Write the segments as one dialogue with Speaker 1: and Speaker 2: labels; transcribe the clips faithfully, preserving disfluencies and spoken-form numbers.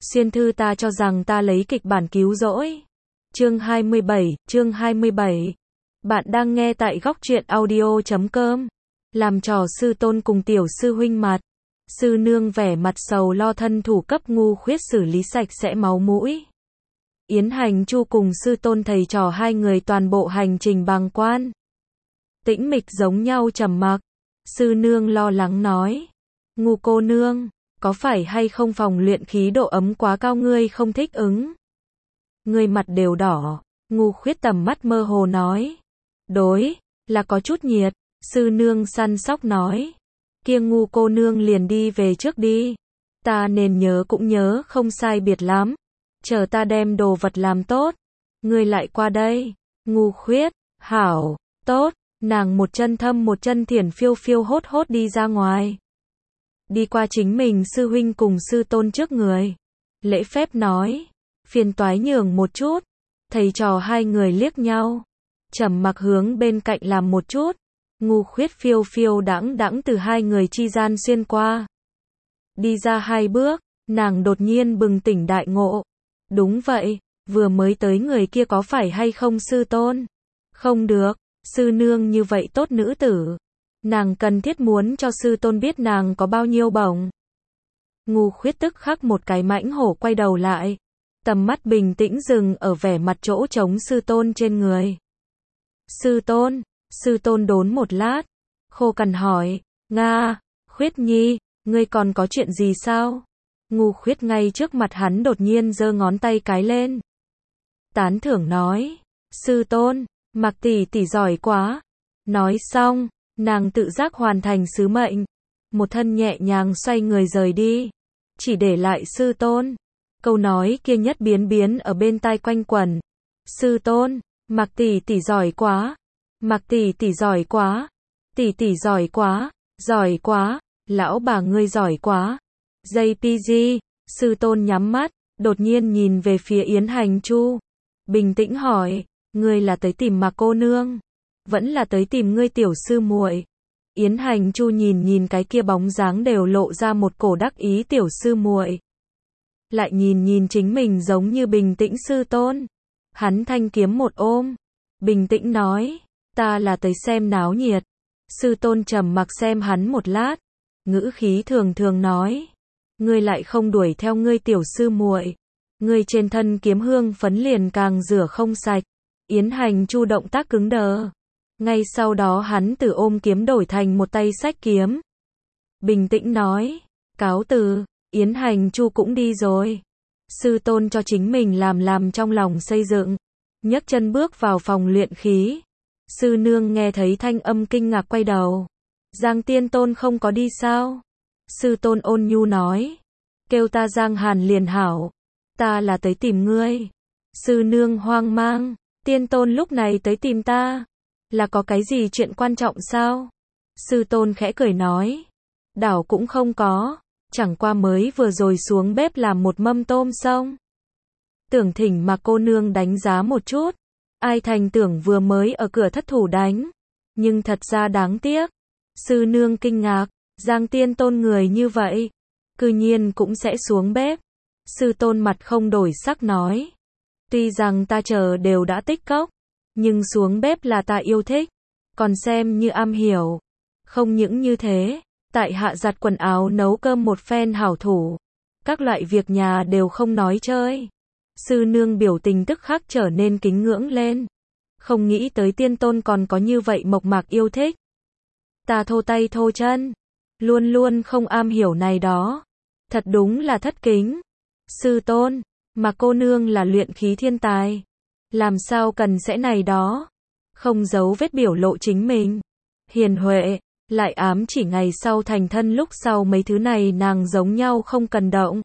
Speaker 1: Xuyên thư ta cho rằng ta lấy kịch bản cứu rỗi. Chương hai mươi bảy, chương hai mươi bảy. Bạn đang nghe tại góc truyện audio chấm com. Làm trò sư tôn cùng tiểu sư huynh mặt. Sư nương vẻ mặt sầu lo thân thủ cấp ngu khuyết xử lý sạch sẽ máu mũi. Yến Hành Chu cùng sư tôn thầy trò hai người toàn bộ hành trình bàng quan. Tĩnh mịch giống nhau trầm mặc. Sư nương lo lắng nói. Ngu cô nương, có phải hay không phòng luyện khí độ ấm quá cao ngươi không thích ứng? Ngươi mặt đều đỏ. Ngu khuyết tầm mắt mơ hồ nói. Đối, là có chút nhiệt. Sư nương săn sóc nói. Kia ngu cô nương liền đi về trước đi. Ta nên nhớ cũng nhớ không sai biệt lắm. Chờ ta đem đồ vật làm tốt. Ngươi lại qua đây. Ngu khuyết, hảo, tốt. Nàng một chân thâm một chân thiển phiêu phiêu hốt hốt đi ra ngoài. Đi qua chính mình sư huynh cùng sư tôn trước người. Lễ phép nói. Phiền toái nhường một chút. Thầy trò hai người liếc nhau. Trầm mặc hướng bên cạnh làm một chút. Ngu khuyết phiêu phiêu đãng đãng từ hai người chi gian xuyên qua. Đi ra hai bước, nàng đột nhiên bừng tỉnh đại ngộ. Đúng vậy, vừa mới tới người kia có phải hay không sư tôn? Không được, sư nương như vậy tốt nữ tử. Nàng cần thiết muốn cho sư tôn biết nàng có bao nhiêu bổng. Ngu khuyết tức khắc một cái mãnh hổ quay đầu lại. Tầm mắt bình tĩnh dừng ở vẻ mặt chỗ trống sư tôn trên người. Sư tôn, sư tôn đốn một lát. Khô cằn hỏi, Nga, khuyết nhi, ngươi còn có chuyện gì sao? Ngu khuyết ngay trước mặt hắn đột nhiên giơ ngón tay cái lên. Tán thưởng nói, sư tôn, Mạc tỷ tỷ giỏi quá. Nói xong, nàng tự giác hoàn thành sứ mệnh. Một thân nhẹ nhàng xoay người rời đi. Chỉ để lại sư tôn. Câu nói kia nhất biến biến ở bên tai quanh quẩn. Sư tôn, Mạc tỷ tỷ giỏi quá. Mạc tỷ tỷ giỏi quá. Tỷ tỷ giỏi quá. Giỏi quá. Lão bà ngươi giỏi quá. gi pê giê, sư tôn nhắm mắt, đột nhiên nhìn về phía Yến Hành Chu. Bình tĩnh hỏi, ngươi là tới tìm Mạc cô nương? Vẫn là tới tìm ngươi tiểu sư muội? Yến Hành Chu nhìn nhìn cái kia bóng dáng đều lộ ra một cổ đắc ý tiểu sư muội. Lại nhìn nhìn chính mình giống như bình tĩnh sư tôn. Hắn thanh kiếm một ôm. Bình tĩnh nói, ta là tới xem náo nhiệt. Sư tôn trầm mặc xem hắn một lát. Ngữ khí thường thường nói. Ngươi lại không đuổi theo ngươi tiểu sư muội. Ngươi trên thân kiếm hương phấn liền càng rửa không sạch. Yến Hành Chu động tác cứng đờ. Ngay sau đó hắn từ ôm kiếm đổi thành một tay xách kiếm. Bình tĩnh nói. Cáo từ, Yến Hành Chu cũng đi rồi. Sư tôn cho chính mình làm làm trong lòng xây dựng. Nhấc chân bước vào phòng luyện khí. Sư nương nghe thấy thanh âm kinh ngạc quay đầu. Giang tiên tôn không có đi sao? Sư tôn ôn nhu nói. Kêu ta Giang Hàn liền hảo. Ta là tới tìm ngươi. Sư nương hoang mang. Tiên tôn lúc này tới tìm ta. Là có cái gì chuyện quan trọng sao? Sư tôn khẽ cười nói. Đảo cũng không có. Chẳng qua mới vừa rồi xuống bếp làm một mâm tôm xong. Tưởng thỉnh mà cô nương đánh giá một chút. Ai thành tưởng vừa mới ở cửa thất thủ đánh. Nhưng thật ra đáng tiếc. Sư nương kinh ngạc. Giang tiên tôn người như vậy. Cư nhiên cũng sẽ xuống bếp. Sư tôn mặt không đổi sắc nói. Tuy rằng ta chờ đều đã tích cốc. Nhưng xuống bếp là ta yêu thích. Còn xem như am hiểu. Không những như thế. Tại hạ giặt quần áo nấu cơm một phen hảo thủ. Các loại việc nhà đều không nói chơi. Sư nương biểu tình tức khắc trở nên kính ngưỡng lên. Không nghĩ tới tiên tôn còn có như vậy mộc mạc yêu thích. Ta thô tay thô chân. Luôn luôn không am hiểu này đó. Thật đúng là thất kính. Sư tôn, mà cô nương là luyện khí thiên tài. Làm sao cần sẽ này đó. Không giấu vết biểu lộ chính mình. Hiền huệ, lại ám chỉ ngày sau thành thân lúc sau mấy thứ này nàng giống nhau không cần động.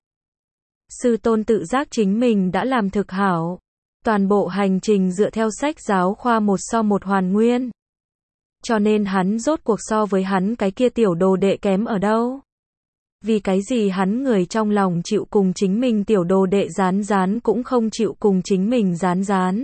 Speaker 1: Sư tôn tự giác chính mình đã làm thực hảo. Toàn bộ hành trình dựa theo sách giáo khoa một so một hoàn nguyên. Cho nên hắn rốt cuộc so với hắn cái kia tiểu đồ đệ kém ở đâu. Vì cái gì hắn người trong lòng chịu cùng chính mình tiểu đồ đệ rán rán cũng không chịu cùng chính mình rán rán.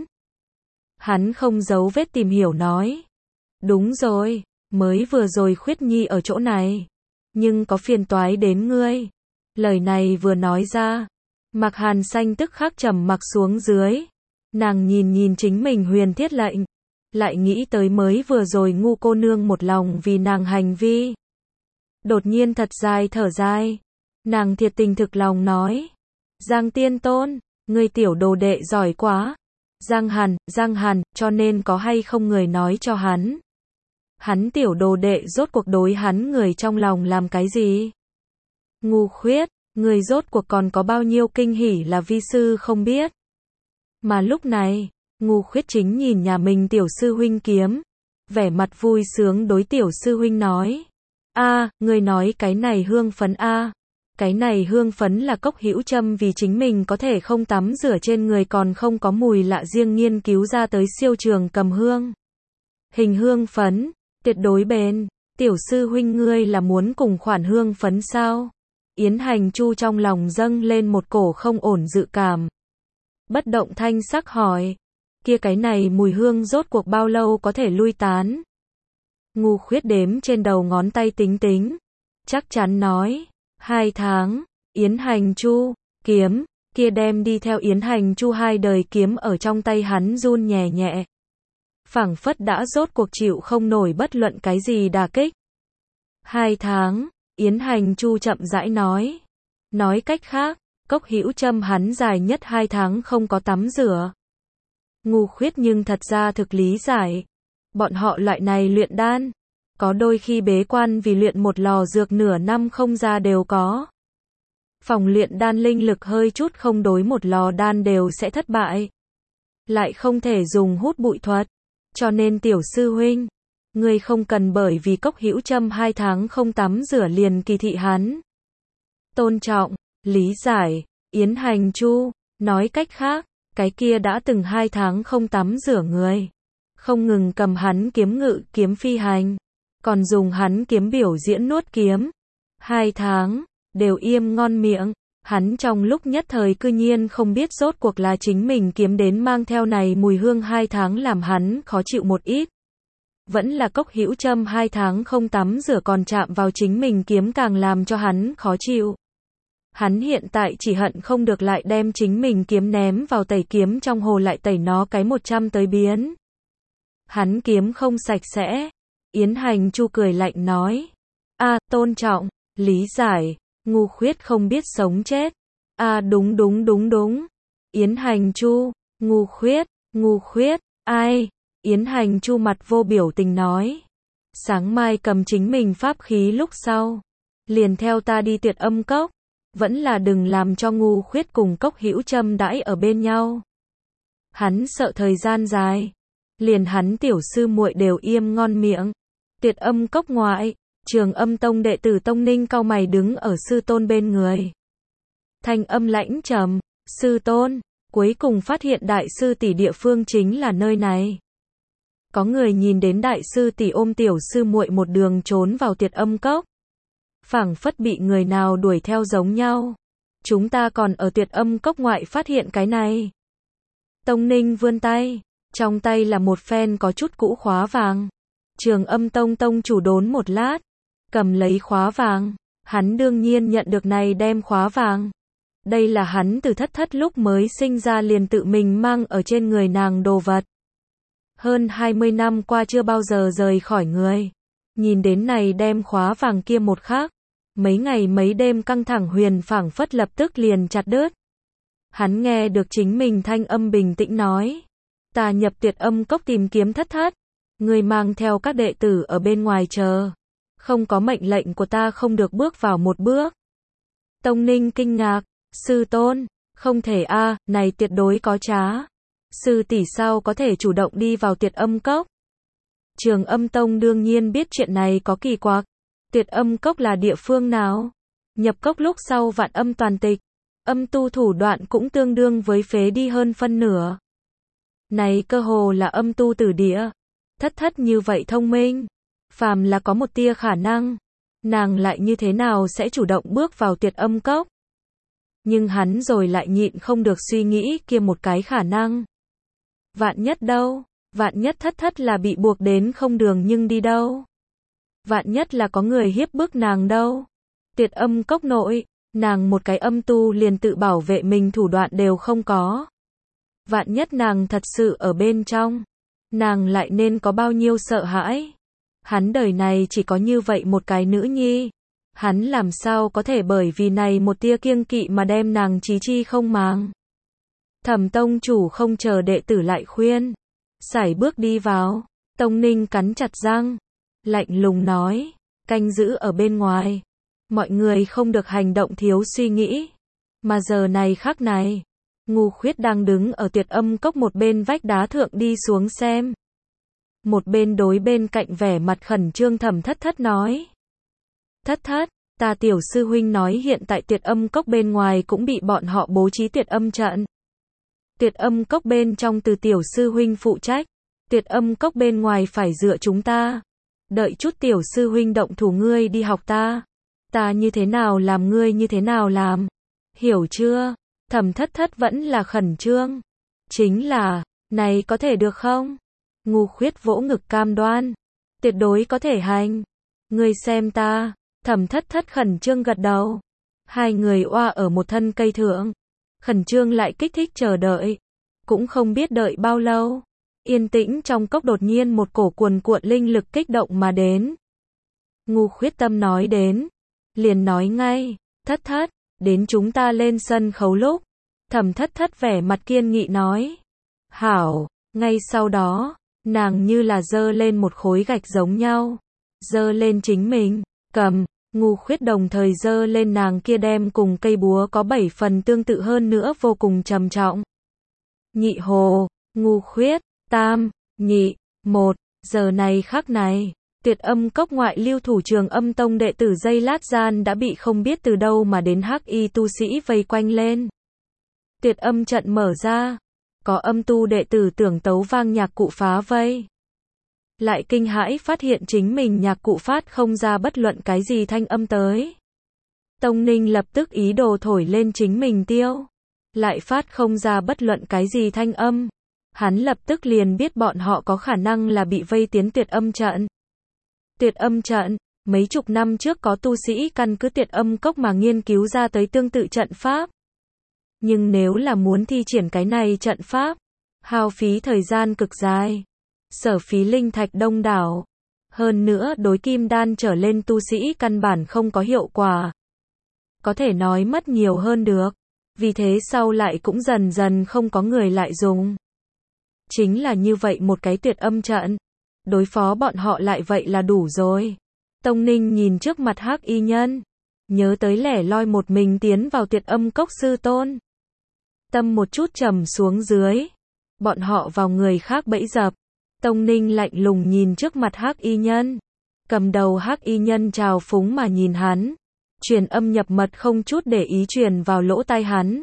Speaker 1: Hắn không giấu vết tìm hiểu nói. Đúng rồi, mới vừa rồi khuyết nhi ở chỗ này. Nhưng có phiền toái đến ngươi. Lời này vừa nói ra. Mạc Hàn Xanh tức khắc trầm mặc xuống dưới. Nàng nhìn nhìn chính mình huyền thiết lệnh, lại nghĩ tới mới vừa rồi ngu cô nương một lòng vì nàng hành vi. Đột nhiên thật dài thở dài. Nàng thiệt tình thực lòng nói. Giang Tiên Tôn, ngươi tiểu đồ đệ giỏi quá. Giang Hàn, Giang Hàn, cho nên có hay không người nói cho hắn. Hắn tiểu đồ đệ rốt cuộc đối hắn người trong lòng làm cái gì? Ngu Khuyết, người rốt cuộc còn có bao nhiêu kinh hỉ là vi sư không biết. Mà lúc này, Ngu Khuyết chính nhìn nhà mình tiểu sư huynh kiếm. Vẻ mặt vui sướng đối tiểu sư huynh nói. A, người nói cái này hương phấn a. Cái này hương phấn là Cốc Hữu Trâm vì chính mình có thể không tắm rửa trên người còn không có mùi lạ riêng nghiên cứu ra tới siêu trường cầm hương. Hình hương phấn, tuyệt đối bền. Tiểu sư huynh ngươi là muốn cùng khoản hương phấn sao? Yến Hành Chu trong lòng dâng lên một cổ không ổn dự cảm. Bất động thanh sắc hỏi. Kia cái này mùi hương rốt cuộc bao lâu có thể lui tán? Ngu Khuyết đếm trên đầu ngón tay tính tính. Chắc chắn nói. Hai tháng. Yến Hành Chu, kiếm, kia đem đi theo Yến Hành Chu hai đời kiếm ở trong tay hắn run nhẹ nhẹ. Phảng phất đã rốt cuộc chịu không nổi bất luận cái gì đả kích. Hai tháng. Yến Hành Chu chậm rãi nói. Nói cách khác, Cốc Hữu Trâm hắn dài nhất hai tháng không có tắm rửa. Ngu Khuyết nhưng thật ra thực lý giải. Bọn họ loại này luyện đan, có đôi khi bế quan vì luyện một lò dược nửa năm không ra đều có. Phòng luyện đan linh lực hơi chút không đối một lò đan đều sẽ thất bại. Lại không thể dùng hút bụi thuật. Cho nên tiểu sư huynh, ngươi không cần bởi vì Cốc Hữu Trâm hai tháng không tắm rửa liền kỳ thị hắn. Tôn trọng, lý giải, Yến Hành Chu, nói cách khác, cái kia đã từng hai tháng không tắm rửa người. Không ngừng cầm hắn kiếm ngự kiếm phi hành, còn dùng hắn kiếm biểu diễn nuốt kiếm. Hai tháng, đều im ngon miệng, hắn trong lúc nhất thời cư nhiên không biết rốt cuộc là chính mình kiếm đến mang theo này mùi hương hai tháng làm hắn khó chịu một ít. Vẫn là Cốc Hữu Trâm hai tháng không tắm rửa còn chạm vào chính mình kiếm càng làm cho hắn khó chịu. Hắn hiện tại chỉ hận không được lại đem chính mình kiếm ném vào tẩy kiếm trong hồ lại tẩy nó cái một trăm tới biến. Hắn kiếm không sạch sẽ. Yến Hành Chu cười lạnh nói. A, tôn trọng, lý giải, Ngu Khuyết không biết sống chết. A, đúng đúng đúng đúng. Yến Hành Chu, Ngu Khuyết, Ngu Khuyết, ai? Yến Hành Chu mặt vô biểu tình nói. Sáng mai cầm chính mình pháp khí lúc sau. Liền theo ta đi Tuyệt Âm Cốc. Vẫn là đừng làm cho Ngu Khuyết cùng Cốc Hữu Trâm đãi ở bên nhau. Hắn sợ thời gian dài. Liền hắn tiểu sư muội đều im ngon miệng. Tuyệt Âm Cốc ngoại, Trường Âm Tông đệ tử Tông Ninh cau mày đứng ở sư tôn bên người. Thanh âm lãnh trầm, sư tôn, cuối cùng phát hiện đại sư tỷ địa phương chính là nơi này. Có người nhìn đến đại sư tỷ ôm tiểu sư muội một đường trốn vào Tuyệt Âm Cốc. Phảng phất bị người nào đuổi theo giống nhau. Chúng ta còn ở Tuyệt Âm Cốc ngoại phát hiện cái này. Tông Ninh vươn tay, trong tay là một phen có chút cũ khóa vàng. Trường Âm Tông tông chủ đốn một lát, cầm lấy khóa vàng, hắn đương nhiên nhận được này đem khóa vàng. Đây là hắn từ thất thất lúc mới sinh ra liền tự mình mang ở trên người nàng đồ vật. Hơn hai mươi năm qua chưa bao giờ rời khỏi người. Nhìn đến này đem khóa vàng kia một khắc, mấy ngày mấy đêm căng thẳng huyền phảng phất lập tức liền chặt đứt. Hắn nghe được chính mình thanh âm bình tĩnh nói. Ta nhập Tuyệt Âm Cốc tìm kiếm thất thất. Người mang theo các đệ tử ở bên ngoài chờ. Không có mệnh lệnh của ta không được bước vào một bước. Tông Ninh kinh ngạc. Sư tôn, không thể a, này tuyệt đối có trá. Sư tỷ sao có thể chủ động đi vào Tuyệt Âm Cốc? Trường Âm Tông đương nhiên biết chuyện này có kỳ quặc. Tuyệt Âm Cốc là địa phương nào? Nhập cốc lúc sau vạn âm toàn tịch. Âm tu thủ đoạn cũng tương đương với phế đi hơn phân nửa. Này cơ hồ là âm tu tử địa. Thất thất như vậy thông minh. Phàm là có một tia khả năng. Nàng lại như thế nào sẽ chủ động bước vào Tuyệt Âm Cốc? Nhưng hắn rồi lại nhịn không được suy nghĩ kia một cái khả năng. Vạn nhất đâu? Vạn nhất thất thất là bị buộc đến không đường nhưng đi đâu? Vạn nhất là có người hiếp bức nàng đâu? Tuyệt Âm Cốc nội, Nàng một cái âm tu liền tự bảo vệ mình thủ đoạn đều không có. Vạn nhất nàng thật sự ở bên trong, nàng lại nên có bao nhiêu sợ hãi. Hắn đời này chỉ có như vậy một cái nữ nhi. Hắn làm sao có thể bởi vì này một tia kiêng kỵ mà đem nàng chí chi không màng. Thẩm tông chủ không chờ đệ tử lại khuyên. Sải bước đi vào. Tông Ninh cắn chặt răng. Lạnh lùng nói. Canh giữ ở bên ngoài. Mọi người không được hành động thiếu suy nghĩ. Mà giờ này khắc này. Ngu Khuyết đang đứng ở Tuyệt Âm Cốc một bên vách đá thượng đi xuống xem. Một bên đối bên cạnh vẻ mặt khẩn trương Thẩm Thất Thất nói. Thất Thất, ta tiểu sư huynh nói hiện tại Tuyệt Âm Cốc bên ngoài cũng bị bọn họ bố trí Tuyệt Âm trận. Tuyệt Âm Cốc bên trong từ tiểu sư huynh phụ trách. Tuyệt Âm Cốc bên ngoài phải dựa chúng ta. Đợi chút tiểu sư huynh động thủ ngươi đi học ta. Ta như thế nào làm ngươi như thế nào làm. Hiểu chưa? Thẩm Thất Thất vẫn là khẩn trương. Chính là, này có thể được không? Ngu Khuyết vỗ ngực cam đoan. Tuyệt đối có thể hành. Ngươi xem ta. Thẩm Thất Thất khẩn trương gật đầu. Hai người oa ở một thân cây thượng. Khẩn trương lại kích thích chờ đợi. Cũng không biết đợi bao lâu. Yên tĩnh trong cốc đột nhiên một cổ cuồn cuộn linh lực kích động mà đến. Ngu Khuyết tâm nói đến. Liền nói ngay. Thất Thất. Đến chúng ta lên sân khấu lúc. Thẩm Thất Thất vẻ mặt kiên nghị nói. Hảo. Ngay sau đó. Nàng như là dơ lên một khối gạch giống nhau. Dơ lên chính mình. Cầm. Ngu Khuyết đồng thời dơ lên nàng kia đem cùng cây búa có bảy phần tương tự hơn nữa vô cùng trầm trọng. Nhị hồ. Ngu Khuyết. Tam. Nhị. Một. Giờ này khắc này. Tuyệt Âm Cốc ngoại lưu thủ Trường Âm Tông đệ tử giây lát gian đã bị không biết từ đâu mà đến hắc y tu sĩ vây quanh lên. Tuyệt âm trận mở ra. Có âm tu đệ tử tưởng tấu vang nhạc cụ phá vây. Lại kinh hãi phát hiện chính mình nhạc cụ phát không ra bất luận cái gì thanh âm tới. Tông Ninh lập tức ý đồ thổi lên chính mình tiêu. Lại phát không ra bất luận cái gì thanh âm. Hắn lập tức liền biết bọn họ có khả năng là bị vây tiến tuyệt âm trận. Tuyệt âm trận, mấy chục năm trước có tu sĩ căn cứ Tuyệt Âm Cốc mà nghiên cứu ra tới tương tự trận pháp. Nhưng nếu là muốn thi triển cái này trận pháp, hao phí thời gian cực dài, sở phí linh thạch đông đảo, hơn nữa đối kim đan trở lên tu sĩ căn bản không có hiệu quả. Có thể nói mất nhiều hơn được, vì thế sau lại cũng dần dần không có người lại dùng. Chính là như vậy một cái tuyệt âm trận. Đối phó bọn họ lại vậy là đủ rồi. Tông Ninh nhìn trước mặt hắc y nhân. Nhớ tới lẻ loi một mình tiến vào Tuyệt Âm Cốc sư tôn. Tâm một chút trầm xuống dưới. Bọn họ vào người khác bẫy dập. Tông Ninh lạnh lùng nhìn trước mặt hắc y nhân. Cầm đầu hắc y nhân trào phúng mà nhìn hắn. Truyền âm nhập mật không chút để ý truyền vào lỗ tai hắn.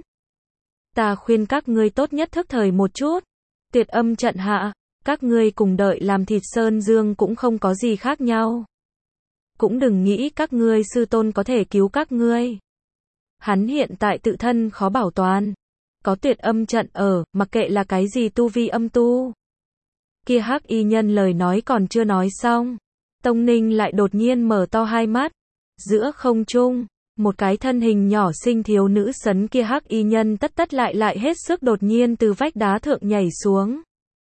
Speaker 1: Ta khuyên các ngươi tốt nhất thức thời một chút. Tuyệt âm trận hạ. Các ngươi cùng đợi làm thịt sơn dương cũng không có gì khác nhau. Cũng đừng nghĩ các ngươi sư tôn có thể cứu các ngươi. Hắn hiện tại tự thân khó bảo toàn. Có tuyệt âm trận ở, mặc kệ là cái gì tu vi âm tu. Kia hắc y nhân lời nói còn chưa nói xong. Tông Ninh lại đột nhiên mở to hai mắt. Giữa không trung, một cái thân hình nhỏ xinh thiếu nữ sấn kia hắc y nhân tất tất lại lại hết sức đột nhiên từ vách đá thượng nhảy xuống.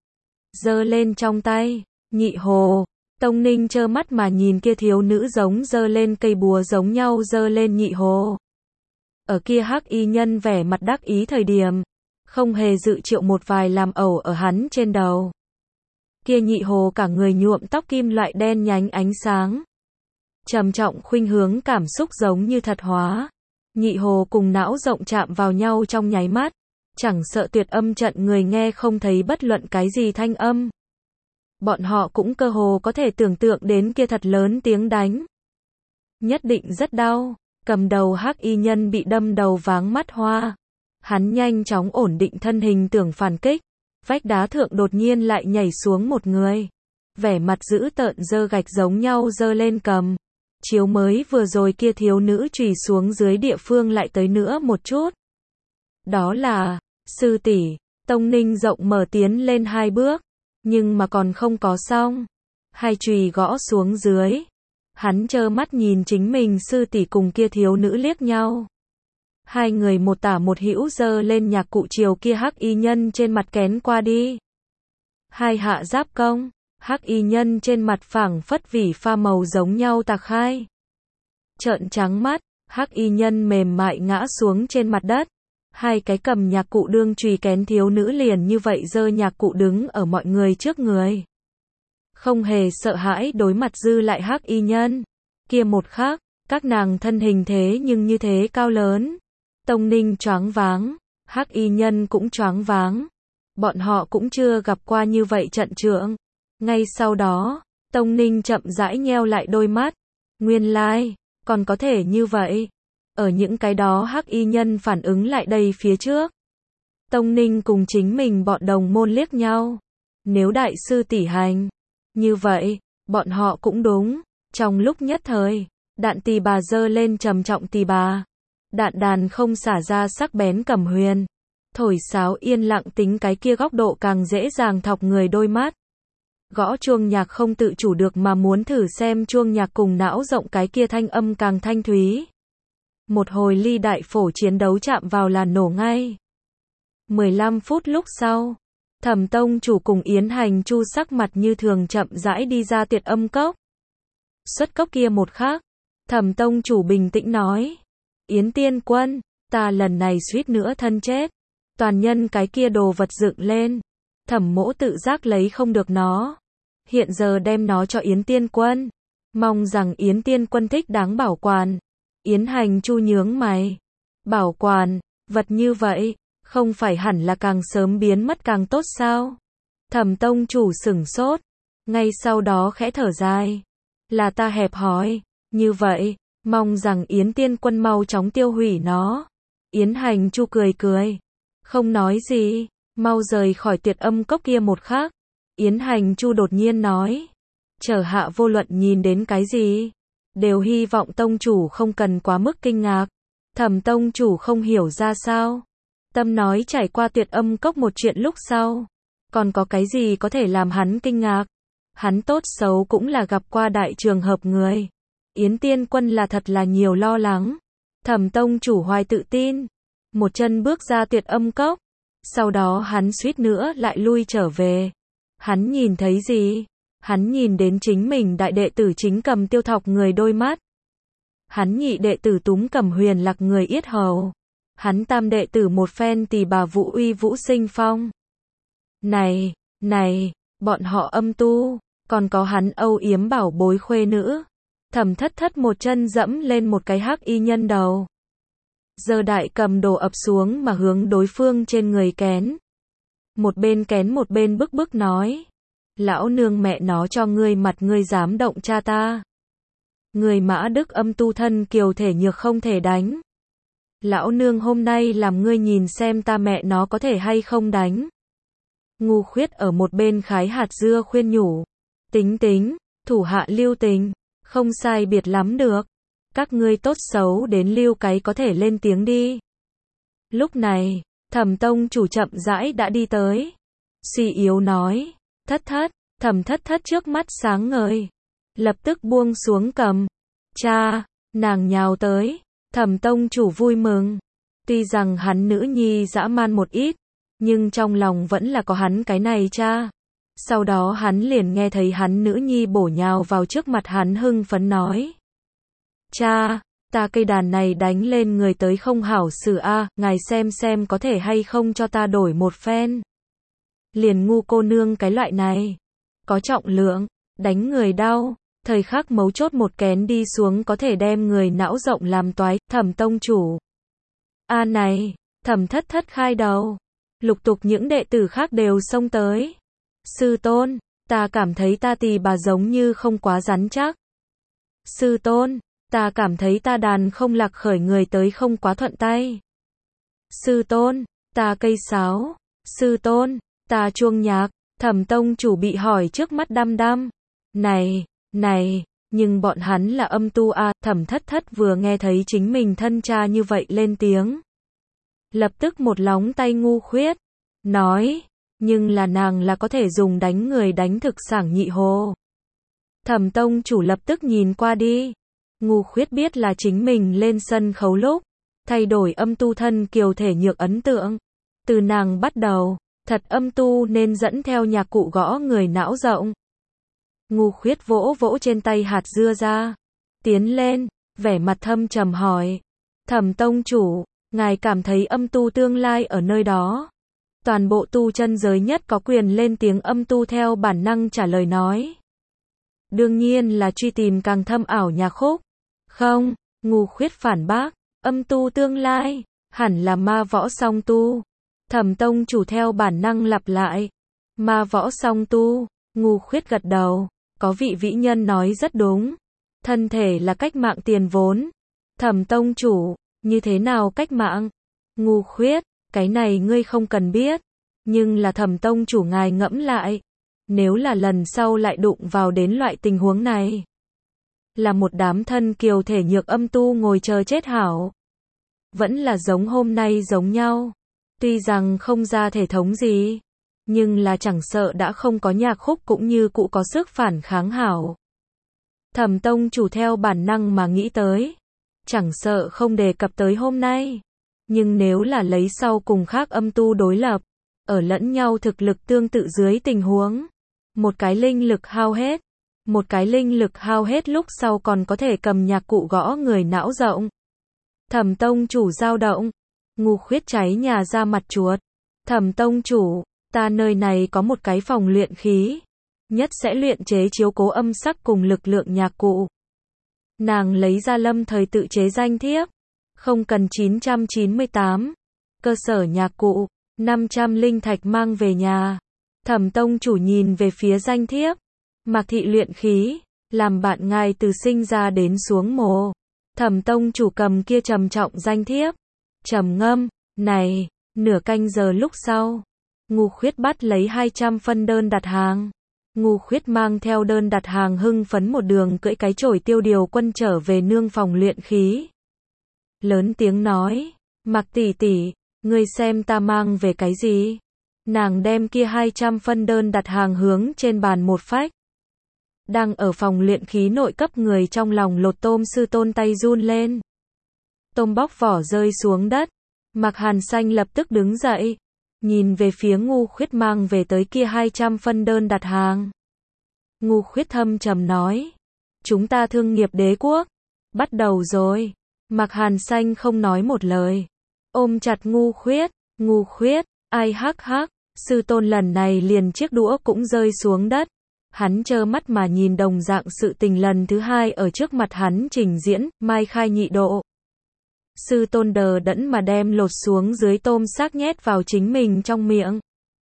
Speaker 1: Giơ lên trong tay, nhị hồ. Tông Ninh trơ mắt mà nhìn kia thiếu nữ giống giơ lên cây búa giống nhau giơ lên nhị hồ. Ở kia hắc y nhân vẻ mặt đắc ý thời điểm, không hề dự triệu một vài làm ẩu ở hắn trên đầu. Kia nhị hồ cả người nhuộm tóc kim loại đen nhánh ánh sáng. Trầm trọng khuynh hướng cảm xúc giống như thật hóa. Nhị hồ cùng não rộng chạm vào nhau trong nháy mắt. Chẳng sợ tuyệt âm trận người nghe không thấy bất luận cái gì thanh âm. Bọn họ cũng cơ hồ có thể tưởng tượng đến kia thật lớn tiếng đánh. Nhất định rất đau. Cầm đầu hắc y nhân bị đâm đầu váng mắt hoa. Hắn nhanh chóng ổn định thân hình tưởng phản kích. Vách đá thượng đột nhiên lại nhảy xuống một người. Vẻ mặt dữ tợn giơ gạch giống nhau giơ lên cầm. Chiếu mới vừa rồi kia thiếu nữ chùy xuống dưới địa phương lại tới nữa một chút. Đó là, sư tỷ. Tông Ninh rộng mở tiến lên hai bước. Nhưng mà còn không có xong. Hai chùy gõ xuống dưới. Hắn trơ mắt nhìn chính mình sư tỷ cùng kia thiếu nữ liếc nhau. Hai người một tả một hữu giơ lên nhạc cụ chiều kia hắc y nhân trên mặt kén qua đi. Hai hạ giáp công, hắc y nhân trên mặt phảng phất vỉ pha màu giống nhau tạc hai. Trợn trắng mắt, hắc y nhân mềm mại ngã xuống trên mặt đất. Hai cái cầm nhạc cụ đương chùy kén thiếu nữ liền như vậy giơ nhạc cụ đứng ở mọi người trước người. Không hề sợ hãi đối mặt dư lại hắc y nhân. Kia một khắc, các nàng thân hình thế nhưng như thế cao lớn. Tông Ninh choáng váng, hắc y nhân cũng choáng váng. Bọn họ cũng chưa gặp qua như vậy trận trượng. Ngay sau đó, Tông Ninh chậm rãi nheo lại đôi mắt. Nguyên lai, like, còn có thể như vậy. Ở những cái đó hắc y nhân phản ứng lại đây phía trước. Tông Ninh cùng chính mình bọn đồng môn liếc nhau. Nếu đại sư tỷ hành như vậy, bọn họ cũng đúng. Trong lúc nhất thời, đạn tỳ bà giơ lên trầm trọng tỳ bà. Đạn đàn không xả ra sắc bén cầm huyền. Thổi sáo yên lặng tính cái kia góc độ càng dễ dàng thọc người đôi mắt. Gõ chuông nhạc không tự chủ được mà muốn thử xem chuông nhạc cùng não rộng cái kia thanh âm càng thanh thúy. Một hồi ly đại phổ chiến đấu chạm vào là nổ ngay. mười lăm phút lúc sau, Thẩm tông chủ cùng Yến Hành Chu sắc mặt như thường chậm rãi đi ra tiệt âm cốc. Xuất cốc kia một khắc, Thẩm tông chủ bình tĩnh nói. Yến tiên quân, ta lần này suýt nữa thân chết. Toàn nhân cái kia đồ vật dựng lên. Thẩm mỗ tự giác lấy không được nó. Hiện giờ đem nó cho Yến tiên quân. Mong rằng Yến tiên quân thích đáng bảo quản. Yến Hành Chu nhướng mày. Bảo quản, vật như vậy, không phải hẳn là càng sớm biến mất càng tốt sao? Thẩm tông chủ sửng sốt. Ngay sau đó khẽ thở dài. Là ta hẹp hòi. Như vậy, mong rằng Yến tiên quân mau chóng tiêu hủy nó. Yến Hành Chu cười cười. Không nói gì. Mau rời khỏi tiệt âm cốc kia một khắc. Yến Hành Chu đột nhiên nói. Trở hạ vô luận nhìn đến cái gì? Đều hy vọng tông chủ không cần quá mức kinh ngạc. Thẩm tông chủ không hiểu ra sao. Tâm nói trải qua tuyệt âm cốc một chuyện lúc sau. Còn có cái gì có thể làm hắn kinh ngạc? Hắn tốt xấu cũng là gặp qua đại trường hợp người. Yến tiên quân là thật là nhiều lo lắng. Thẩm tông chủ hoài tự tin. Một chân bước ra tuyệt âm cốc. Sau đó hắn suýt nữa lại lui trở về. Hắn nhìn thấy gì? Hắn nhìn đến chính mình đại đệ tử chính cầm tiêu thọc người đôi mắt. Hắn nhị đệ tử túm cầm huyền lạc người yết hầu. Hắn tam đệ tử một phen tỳ bà vũ uy vũ sinh phong. Này, này, bọn họ âm tu, còn có hắn âu yếm bảo bối khuê nữ. Thẩm thất thất một chân dẫm lên một cái hắc y nhân đầu. Giờ đại cầm đồ ập xuống mà hướng đối phương trên người kén. Một bên kén một bên bức bức nói. Lão nương mẹ nó cho ngươi mặt ngươi dám động cha ta. Người mã đức âm tu thân kiều thể nhược không thể đánh. Lão nương hôm nay làm ngươi nhìn xem ta mẹ nó có thể hay không đánh. Ngu khuyết ở một bên khái hạt dưa khuyên nhủ. Tính tính, thủ hạ lưu tình, không sai biệt lắm được. Các ngươi tốt xấu đến lưu cái có thể lên tiếng đi. Lúc này, Thẩm tông chủ chậm rãi đã đi tới. Suy yếu nói. Thất thất, Thẩm thất thất trước mắt sáng ngời. Lập tức buông xuống cầm. Cha, nàng nhào tới. Thẩm tông chủ vui mừng. Tuy rằng hắn nữ nhi dã man một ít, nhưng trong lòng vẫn là có hắn cái này cha. Sau đó hắn liền nghe thấy hắn nữ nhi bổ nhào vào trước mặt hắn hưng phấn nói. Cha, ta cây đàn này đánh lên người tới không hảo xử a, ngài xem xem có thể hay không cho ta đổi một phen. Liền ngu cô nương cái loại này. Có trọng lượng, đánh người đau, thời khắc mấu chốt một kén đi xuống có thể đem người não rộng làm toái. Thẩm tông chủ. A này, Thẩm thất thất khai đầu. Lục tục những đệ tử khác đều xông tới. Sư tôn, ta cảm thấy ta tỳ bà giống như không quá rắn chắc. Sư tôn, ta cảm thấy ta đàn không lạc khởi người tới không quá thuận tay. Sư tôn, ta cây sáo. Sư tôn, ta chuông nhạc. Thẩm tông chủ bị hỏi trước mắt đăm đăm. Này, này, nhưng bọn hắn là âm tu a. Thẩm thất thất vừa nghe thấy chính mình thân cha như vậy lên tiếng. Lập tức một lóng tay ngu khuyết. Nói, nhưng là nàng là có thể dùng đánh người đánh thực sảng nhị hồ. Thẩm tông chủ lập tức nhìn qua đi. Ngu khuyết biết là chính mình lên sân khấu lúc. thay đổi âm tu thân kiều thể nhược ấn tượng. Từ nàng bắt đầu, thật âm tu nên dẫn theo nhạc cụ gõ người não rộng. Ngu Khuyết vỗ vỗ trên tay hạt dưa ra, tiến lên, vẻ mặt thâm trầm hỏi. Thẩm tông chủ, ngài cảm thấy âm tu tương lai ở nơi đó. Toàn bộ tu chân giới nhất có quyền lên tiếng âm tu theo bản năng trả lời nói. Đương nhiên là truy tìm càng thâm ảo nhạc khúc. Không, Ngu Khuyết phản bác, âm tu tương lai, hẳn là ma võ song tu. Thẩm tông chủ theo bản năng lặp lại. Ma võ song tu, Ngu Khuyết gật đầu, có vị vĩ nhân nói rất đúng. Thân thể là cách mạng tiền vốn. Thẩm tông chủ, như thế nào cách mạng? Ngu Khuyết, cái này ngươi không cần biết. Nhưng là Thẩm tông chủ ngài ngẫm lại. Nếu là lần sau lại đụng vào đến loại tình huống này. Là một đám thân kiều thể nhược âm tu ngồi chờ chết hảo. Vẫn là giống hôm nay giống nhau. Tuy rằng không ra thể thống gì. Nhưng là chẳng sợ đã không có nhạc khúc cũng như cụ có sức phản kháng hảo. Thẩm tông chủ theo bản năng mà nghĩ tới. Chẳng sợ không đề cập tới hôm nay. Nhưng nếu là lấy sau cùng khác âm tu đối lập. Ở lẫn nhau thực lực tương tự dưới tình huống. Một cái linh lực hao hết. Một cái linh lực hao hết lúc sau còn có thể cầm nhạc cụ gõ người não rộng. Thẩm tông chủ dao động. Ngu Khuyết cháy nhà ra mặt chuột. Thẩm tông chủ, ta nơi này có một cái phòng luyện khí. Nhất sẽ luyện chế chiếu cố âm sắc cùng lực lượng nhạc cụ. Nàng lấy ra lâm thời tự chế danh thiếp. Không cần chín trăm chín mươi tám. Cơ sở nhạc cụ. năm trăm linh thạch mang về nhà. Thẩm tông chủ nhìn về phía danh thiếp. Mạc thị luyện khí. Làm bạn ngài từ sinh ra đến xuống mồ. Thẩm tông chủ cầm kia trầm trọng danh thiếp. Trầm ngâm. Này. Nửa canh giờ lúc sau. Ngu Khuyết bắt lấy hai trăm phân đơn đặt hàng. Ngu Khuyết mang theo đơn đặt hàng hưng phấn một đường cưỡi cái chổi tiêu điều quân trở về nương phòng luyện khí. Lớn tiếng nói. Mạc tỷ tỷ, ngươi xem ta mang về cái gì? Nàng đem kia hai trăm phân đơn đặt hàng hướng trên bàn một phách. Đang ở phòng luyện khí nội cấp người trong lòng lột tôm sư tôn tay run lên. Tôm bóc vỏ rơi xuống đất. Mạc Hàn Xanh lập tức đứng dậy. Nhìn về phía Ngu Khuyết mang về tới kia hai trăm phân đơn đặt hàng. Ngu Khuyết thâm trầm nói. Chúng ta thương nghiệp đế quốc. Bắt đầu rồi. Mạc Hàn Xanh không nói một lời. Ôm chặt Ngu Khuyết. Ngu Khuyết, ai hắc hắc. Sư tôn lần này liền chiếc đũa cũng rơi xuống đất. Hắn trơ mắt mà nhìn đồng dạng sự tình lần thứ hai ở trước mặt hắn trình diễn, mai khai nhị độ. Sư tôn đờ đẫn mà đem lột xuống dưới tôm xác nhét vào chính mình trong miệng.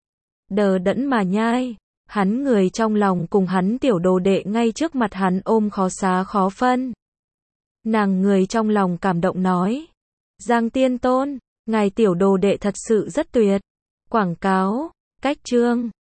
Speaker 1: Đờ đẫn mà nhai. Hắn người trong lòng cùng hắn tiểu đồ đệ ngay trước mặt hắn ôm khó xá khó phân. Nàng người trong lòng cảm động nói. Giang tiên tôn, ngài tiểu đồ đệ thật sự rất tuyệt. Quảng cáo, cách chương.